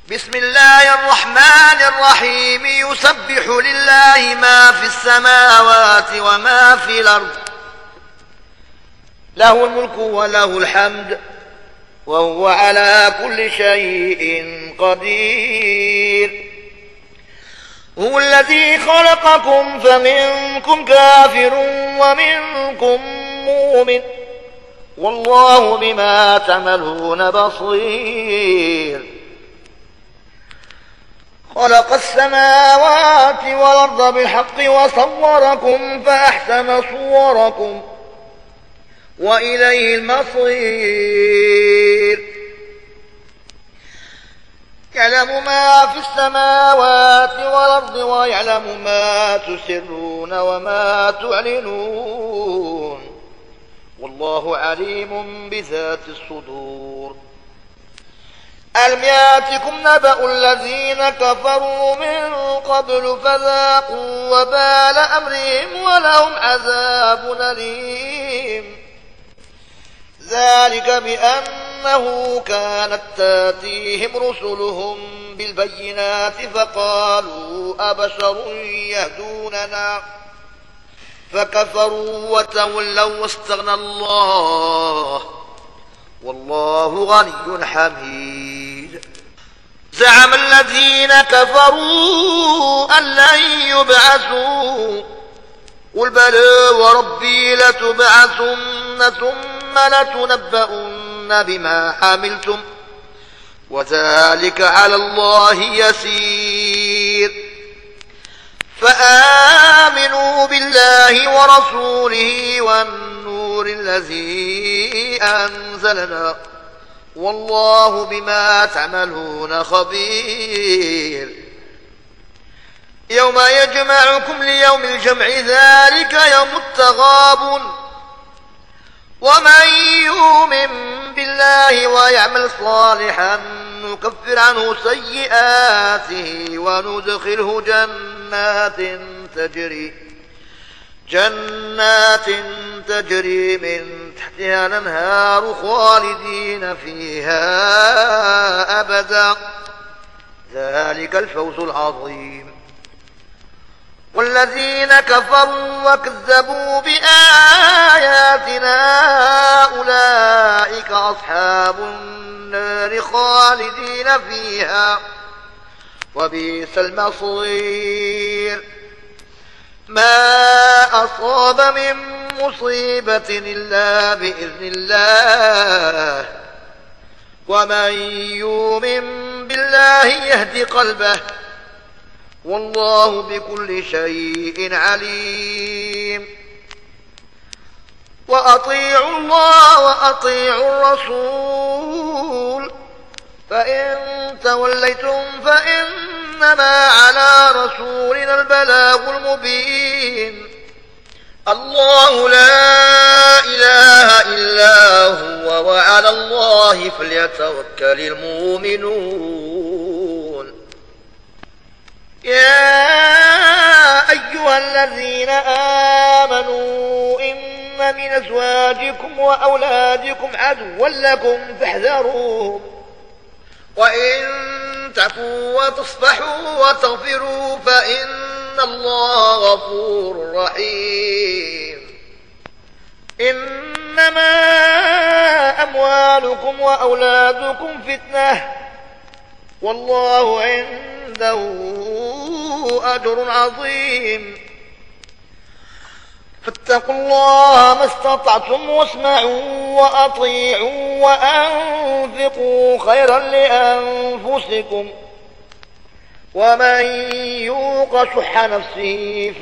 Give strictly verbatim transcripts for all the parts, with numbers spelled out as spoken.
بسم الله الرحمن الرحيم يسبح لله ما في السماوات وما في الأرض له الملك وله الحمد وهو على كل شيء قدير. هو الذي خلقكم فمنكم كافر ومنكم مؤمن والله بما تعملون بصير. خلق السماوات والأرض بالحق وصوركم فأحسن صوركم وإليه المصير. يعلم ما في السماوات والأرض ويعلم ما تسرون وما تعلنون والله عليم بذات الصدور. ألم ياتكم نبأ الذين كفروا من قبل فذاقوا وبال أمرهم ولهم عذاب أليم. ذلك بأنه كانت تاتيهم رسلهم بالبينات فقالوا أبشر يهدوننا فكفروا وتولوا واستغنى الله والله غني حميد. زعم الذين كفروا أن لن يبعثوا قل بلى وربي لتبعثن ثم لتنبؤن بما عملتم وذلك على الله يسير. فآمنوا بالله ورسوله والنور الذي أنزلنا والله بما تعملون خبير. يوم يجمعكم ليوم الجمع ذلك يوم التغابن ومن يؤمن بالله ويعمل صالحا نكفر عنه سيئاته وندخله جنات تجري جنات تجري من تحتها الأنهار خالدين فيها أبدا ذلك الفوز العظيم. والذين كفروا وكذبوا بآياتنا أولئك أصحاب النار خالدين فيها وبئس المصير. ما أصاب من مصيبة إلا بإذن الله ومن يؤمن بالله يهد قلبه والله بكل شيء عليم. وأطيعوا الله وأطيعوا الرسول فإن توليتم فإنما على رسولنا البلاغ المبين. الله لا إله إلا هو وعلى الله فليتوكل المؤمنون. يا أيها الذين آمنوا إن من أزواجكم وأولادكم عدوا لكم فاحذروهم وإن تعفوا وتصفحوا وتغفروا فإن الله غفور رحيم. إنما أموالكم وأولادكم فتنة والله عنده أجر عظيم. فاتقوا الله ما استطعتم واسمعوا وأطيعوا وأنفقوا خيرا لأنفسكم ومن يوق شح نفسه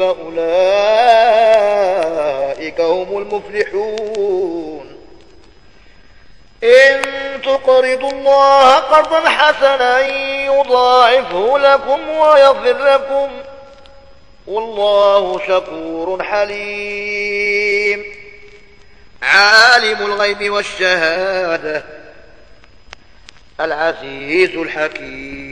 فأولئك هم المفلحون. إن تقرضوا الله قرضا حسنا يضاعفه لكم ويغفر لكم والله شكور حليم. عالم الغيب والشهادة العزيز الحكيم.